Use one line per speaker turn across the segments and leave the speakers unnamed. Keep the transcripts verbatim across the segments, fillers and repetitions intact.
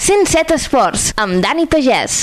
cent set Esports, amb Dani Pagès.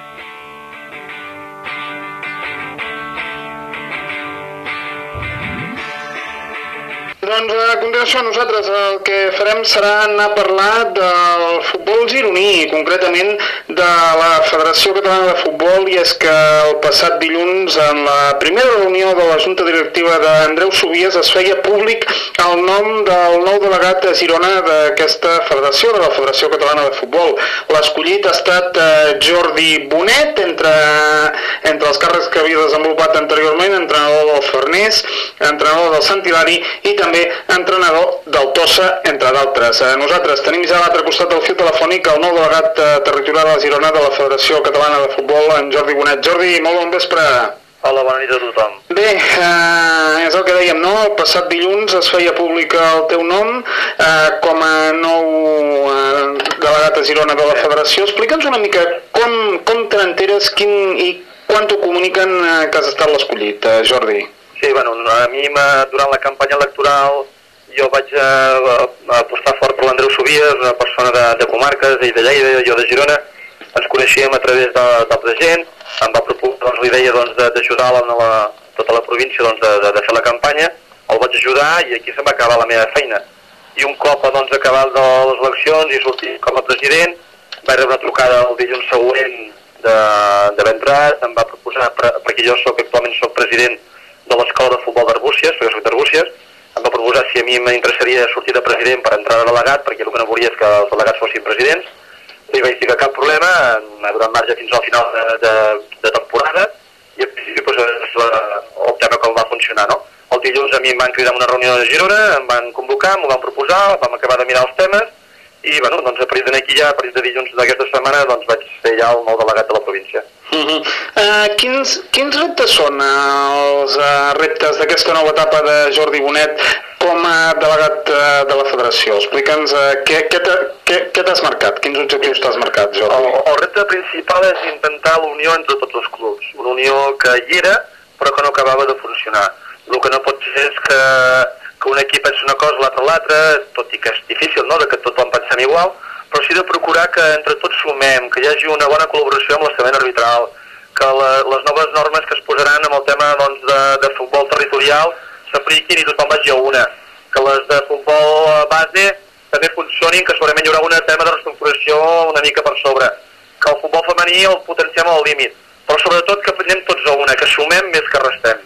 Doncs a continuació nosaltres el que farem serà anar a parlar del futbol gironí, concretament de la Federació Catalana de Futbol, i és que el passat dilluns en la primera reunió de la Junta Directiva d'Andreu Subies es feia públic el nom del nou delegat a Girona d'aquesta federació, de la Federació Catalana de Futbol. L'escollit ha estat Jordi Bonet, entre, entre els càrrecs que havia desenvolupat anteriorment, entrenador del Farners, entrenador del Sant Hilari i també entrenador del Tossa, entre d'altres. Nosaltres tenim ja a l'altre costat del fil telefònic el nou delegat territorial a Girona de la Federació Catalana de Futbol, en Jordi Bonet. Jordi, molt bon vespre.
Hola, bona nit a tothom.
Bé, eh, és el que dèiem, no? El passat dilluns es feia públic el teu nom eh, com a nou eh, delegat a Girona de la Federació. Explica'ns una mica com, com te n'enteres, quin i quan t'ho comuniquen eh, que has estat l'escollit, eh, Jordi?
Sí, bueno, a mi durant la campanya electoral jo vaig eh, apostar fort per l'Andreu Subies, una persona de, de comarques, ell de Lleida, jo de Girona. Ens coneixíem a través de, d'altra gent, em va proposar doncs, la idea doncs, d'ajudar la, la, tota la província doncs, de, de, de fer la campanya, el vaig ajudar i aquí se'm va acabar la meva feina. I un cop doncs, acabat de les eleccions i sortir com a president, vaig rebre una trucada el dilluns següent d'haver entrat, em va proposar, perquè jo soc, actualment soc president de l'Escola de Futbol d'Arbúcies, perquè soc d'Arbúcies, em va proposar si a mi m'interessaria sortir de president per entrar de delegat, perquè el que no volia és que els delegats fossin presidents. Li vaig dir que cap problema, m'ha donat marge fins al final de, de, de temporada, i al principi doncs, el tema com va funcionar, no? El dilluns a mi em van cridar a una reunió de Girona, em van convocar, m'ho van proposar, vam acabar de mirar els temes, i bueno, doncs, a partir d'aquí ja, a partir de dilluns d'aquesta setmana, doncs, vaig ser ja el nou delegat de la província.
Uh -huh. uh, quins, quins reptes són uh, els uh, reptes d'aquesta nova etapa de Jordi Bonet com a delegat uh, de la federació? Explica'ns uh, què, què t'has marcat, quins objectius t'has marcat, Jordi?
El, el repte principal és intentar la unió entre tots els clubs, una unió que hi era però que no acabava de funcionar. El que no pot ser és que, que un equip pensi una cosa, l'altre l'altra, tot i que és difícil, no?, de que tothom pensem igual, però sí de procurar que entre tots sumem, que hi hagi una bona col·laboració amb l'estament arbitral, que la, les noves normes que es posaran amb el tema doncs, de, de futbol territorial s'apliquin i tothom vagi a una, que les de futbol base també funcionin, que segurament hi haurà un tema de reestructuració una mica per sobre, que el futbol femení el potenciem al límit, però sobretot que anem tots a una, que sumem més que restem.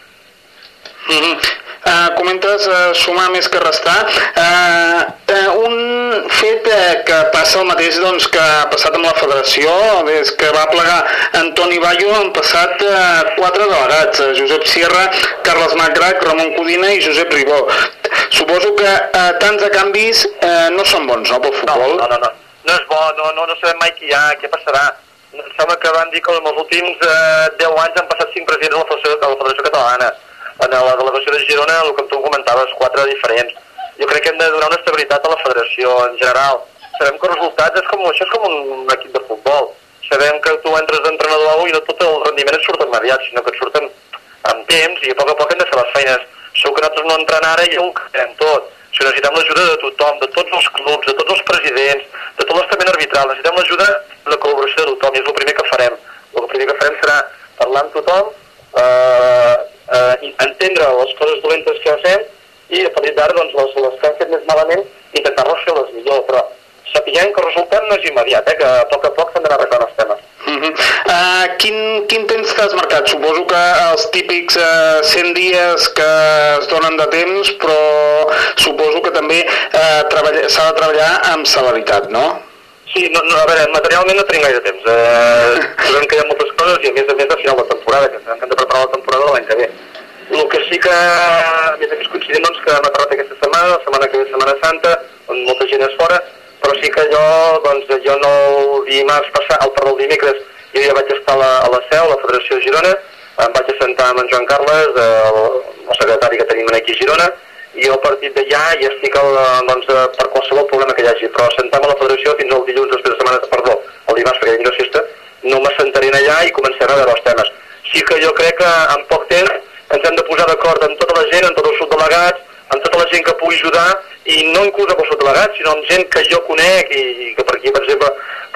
Mm-hmm. Uh, comentes uh, sumar més que restar. Uh, uh, un fet uh, que passa el mateix doncs, que ha passat amb la federació, és que va plegar Antoni Bayo, han passat uh, quatre delegats, uh, Josep Sierra, Carles Macrac, Ramon Codina i Josep Ribó. Suposo que uh, tants de canvis uh, no són bons, no, pel futbol?
No, no, no, no és bo, no, no, no sabem mai qui hi ha, què passarà. Em sembla que van dir que en els últims uh, deu anys han passat cinc presidents de la Federació, de la Federació Catalana. En la delegació de Girona, el que tu comentaves, quatre diferents. Jo crec que hem de donar una estabilitat a la federació en general. Sabem que els resultats és com, això és com un equip de futbol. Sabem que tu entres d'entrenador i no tot el rendiment et surt immediat, sinó que et surten amb temps i a poc a poc hem de fer les feines. Segur que nosaltres no entrem ara i ja ho farem tot. O sigui, necessitem l'ajuda de tothom, de tots els clubs, de tots els presidents, de tot l'estament arbitral. Necessitem l'ajuda de la col·laboració de tothom i és el primer que farem. El primer que farem serà parlar amb tothom, eh, Uh, entendre les coses dolentes que fem i a partir d'ara doncs, les, les que hem fet més malament intentar-les fer-les millor, però sapiguem que el resultat no és immediat, eh, que a poc a poc s'han d'anar arreglant els temes.
Uh-huh. uh, quin, quin temps t'has marcat? Suposo que els típics uh, cent dies que es donen de temps, però suposo que també uh, s'ha de treballar amb celeritat, no?
Sí, no, no, a veure, materialment no tenim gaire temps. Eh, sabem que hi ha moltes coses i a més a més de final de temporada, que hem de preparar la temporada de l'any que ve. El que sí que, a més a més coincidim, doncs, que hem aterrat aquesta setmana, la setmana que ve Setmana Santa, on molta gent és fora, però sí que jo, doncs, jo no el dimarts passat, el perdó, el dimecres, jo ja vaig estar a la, a la seu, a la Federació de Girona, em vaig assentar amb en Joan Carles, el, el secretari que tenim aquí a Girona, i a partir d'allà ja estic el, doncs, per qualsevol problema que hi hagi, però assentem a la federació fins al dilluns després de setmana, perdó, el dimarts perquè dilluns festa, no m'assentaré allà i començaré a veure els temes. Sí que jo crec que en poc temps ens hem de posar d'acord amb tota la gent, amb tots els subdelegats, amb tota la gent que pugui ajudar, i no inclús amb els subdelegats, sinó amb gent que jo conec, i, i que per aquí, per exemple, per la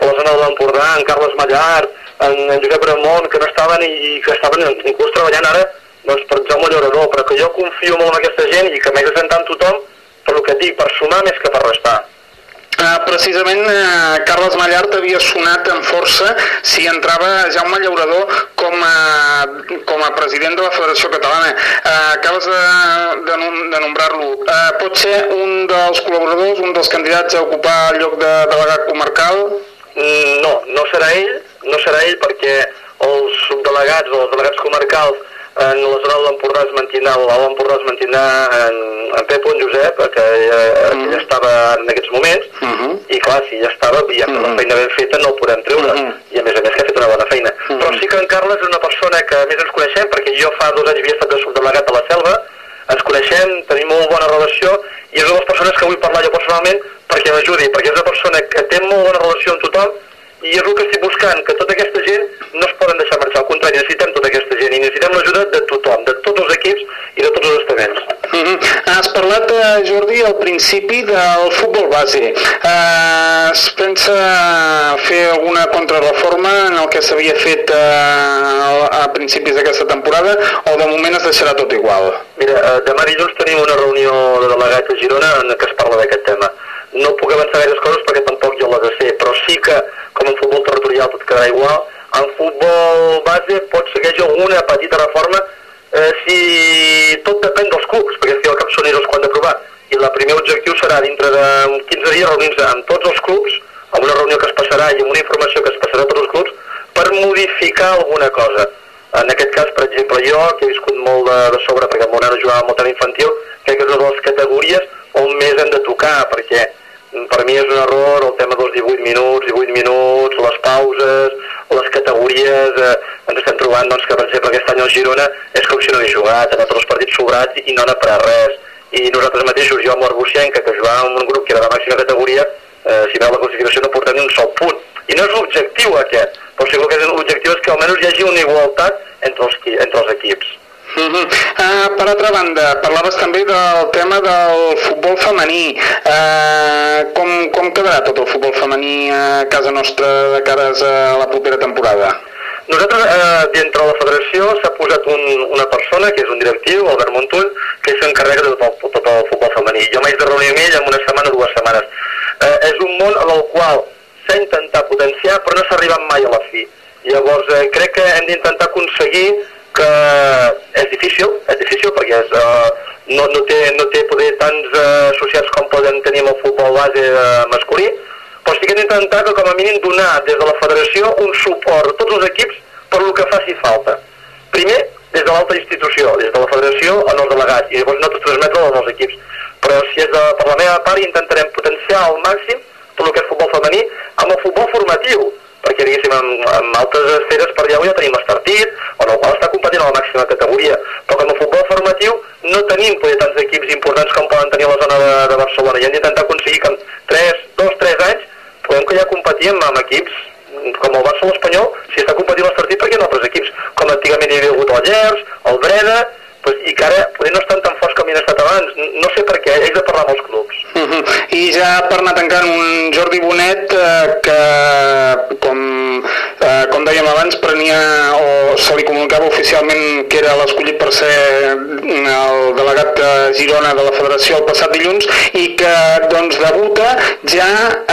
l'Empordà, en Carles Mallart, en, en Josep Ramon, que no estaven i, i que estaven inclús treballant ara doncs, per Jaume Llaurador, però que jo confio molt en aquesta gent i que m'he de sentar amb tothom per el que et dic, per sumar més que per restar.
Uh, precisament uh, Carles Mallart havia sonat amb força si entrava Jaume Llaurador com a, com a president de la Federació Catalana. Uh, acabes de, de, de nombrar-lo. Uh, pot ser un dels col·laboradors, un dels candidats a ocupar el lloc de delegat comarcal?
Mm, no, no serà ell, no serà ell perquè els subdelegats o els delegats comarcals en la zona de l'Empordà es mantindrà, l'Empordà es mantindrà en, en Pepo, en Josep, que, uh, que ja estava en aquests moments, uh -huh. i clar, si ja estava, ja uh -huh. la feina ben feta no el podem treure, uh -huh. i a més a més que ha fet una bona feina. Uh -huh. Però sí que en Carles és una persona que a més ens coneixem, perquè jo fa dos anys havia estat de subdelegat a la Selva, ens coneixem, tenim molt bona relació, i és una de les persones que vull parlar jo personalment perquè m'ajudi, perquè és una persona que té molt bona relació amb tothom, i és el que estic buscant, que tota aquesta gent no es poden deixar marxar, al contrari, necessitem tota aquesta gent i necessitem l'ajuda de tothom, de tots els equips i de tots els estaments.
Uh-huh. Has parlat, uh, Jordi, al principi del futbol base. Uh, es pensa fer alguna contrarreforma en el que s'havia fet uh, a principis d'aquesta temporada o de moment es deixarà tot igual?
Mira, uh, demà dilluns tenim una reunió de delegats a Girona en què es parla d'aquest tema. No puc avançar gaires coses perquè tampoc jo les sé, però sí que, com en futbol territorial tot quedarà igual, en futbol base pot seguir alguna petita reforma eh, si tot depèn dels clubs, perquè al cap són ells els que han d'aprovar. I el primer objectiu serà, dintre de quinze dies, reunir-se amb tots els clubs, amb una reunió que es passarà i amb una informació que es passarà a tots els clubs, per modificar alguna cosa. En aquest cas, per exemple, jo, que he viscut molt de, de sobre, perquè el meu nano jugava molt en infantil, crec que és una de les categories on més hem de tocar, perquè per mi és un error el tema dels divuit minuts, divuit minuts, les pauses, les categories, eh, ens estem trobant doncs, que per exemple aquest any al Girona és com si no hagués jugat, ha anat els partits sobrats i no ha anat per a res. I nosaltres mateixos, jo amb l'Arbucienca, que jugava en un grup que era de màxima categoria, eh, si veu la classificació no portem ni un sol punt. I no és l'objectiu aquest, però sí que l'objectiu és que almenys hi hagi una igualtat entre els, entre els equips.
Uh -huh. uh, per altra banda, parlaves també del tema del futbol femení. Uh, com, com quedarà tot el futbol femení a casa nostra de cares a la propera temporada?
Nosaltres, eh, dintre de la federació, s'ha posat un, una persona, que és un directiu, Albert Montull, que s'encarrega de tot el, tot el futbol femení. Jo m'haig de reunir amb ell en una setmana o dues setmanes. Eh, és un món en el qual s'ha intentat potenciar, però no s'ha arribat mai a la fi. Llavors, eh, crec que hem d'intentar aconseguir que és difícil, és difícil perquè és, uh, no, no, té, no té poder tants uh, associats com poden tenir amb el futbol base uh, masculí, però sí que hem d'intentar que com a mínim donar des de la federació un suport a tots els equips per el que faci falta. Primer, des de l'alta institució, des de la federació en els delegats, i llavors nosaltres transmetre-ho als equips. Però si és de, per la meva part intentarem potenciar al màxim tot el que és futbol femení amb el futbol formatiu, perquè diguéssim, en, en altres esferes per allà ja tenim l'Estartit, on el qual està competint a la màxima categoria, però com a futbol formatiu no tenim poder tants equips importants com poden tenir a la zona de, de Barcelona, i hem d'intentar aconseguir que en tres, dos, tres anys podem que ja competim amb equips com el Barça o l'Espanyol, si està competint l'Estartit perquè hi ha altres equips, com antigament hi havia hagut el Llers, el Breda, pues, i que ara poder no estan tan forts com hi han estat abans, no sé per què, ells de parlar amb els clubs.
Uh -huh. I ja per anar tancant, un Jordi Bonet eh, que, com, eh, com dèiem abans, prenia o se li comunicava oficialment que era l'escollit per ser el delegat de Girona de la Federació el passat dilluns i que doncs debuta ja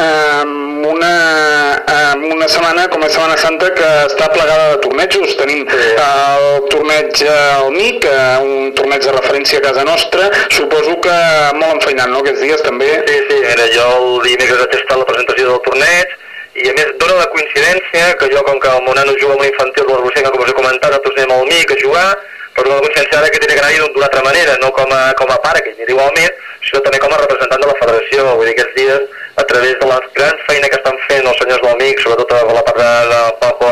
amb una, amb una setmana com a Setmana Santa que està plegada de tornejos. Tenim el torneig al M I C, un torneig de referència a casa nostra, suposo que molt enfeinat, no?, aquests dies també.
Sí, sí, mira, jo el dimecres he tastat la presentació del torneig i a més dona la coincidència que jo, com que el meu nano juga amb l'infantil de l'Arbucienca, com us he comentat, nosaltres anem al M I C a jugar, però dona la coincidència ara que tenia que anar-hi d'una altra manera, no com a, com a pare, que hi igualment, sinó també com a representant de la federació. Vull dir, aquests dies, a través de la gran feina que estan fent els senyors del M I C, sobretot a la part de, de Paco,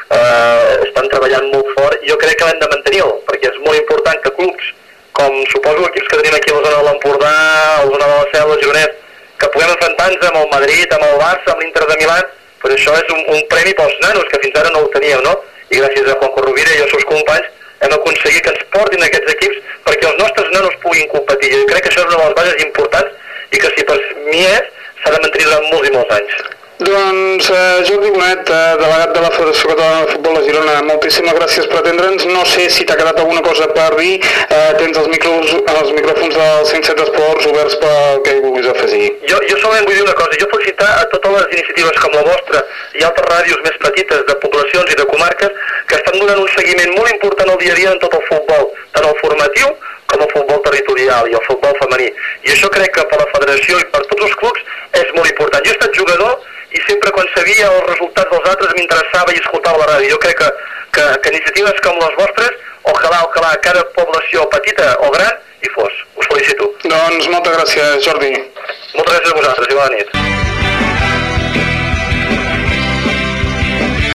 eh, estan treballant molt fort, i jo crec que l'hem de mantenir, perquè és molt important que clubs, com suposo equips que tenim aquí a la zona de l'Empordà, a la zona de la Selva, Gironès, que puguem enfrontar-nos amb el Madrid, amb el Barça, amb l'Inter de Milà, però això és un, un premi pels nanos, que fins ara no ho teníeu, no? I gràcies a Juanjo Rovira i als seus companys hem aconseguit que ens portin aquests equips perquè els nostres nanos puguin competir. Jo crec que això és una de les bases importants i que si per mi és, s'ha de mantenir durant molts i molts anys.
Doncs eh, Jordi Bonet, eh, delegat de la Federació Catalana de Futbol de Girona, moltíssimes gràcies per atendre'ns. No sé si t'ha quedat alguna cosa per dir, eh, tens els, micros, els micròfons del cent set Esports oberts pel que hi vulguis afegir.
Jo, jo solament vull dir una cosa, jo felicitar a totes les iniciatives com la vostra i altres ràdios més petites de poblacions i de comarques que estan donant un seguiment molt important al dia a dia en tot el futbol, tant el formatiu com el futbol territorial i el futbol femení. I això crec que per la federació i per tots els clubs és molt important. Jo he estat jugador i sempre quan sabia els resultats dels altres m'interessava i escoltava la ràdio. Jo crec que, que, que iniciatives com les vostres, ojalà, ojalà, cada població petita o gran hi fos. Us felicito.
Doncs moltes gràcies, Jordi.
Moltes gràcies a vosaltres i bona nit.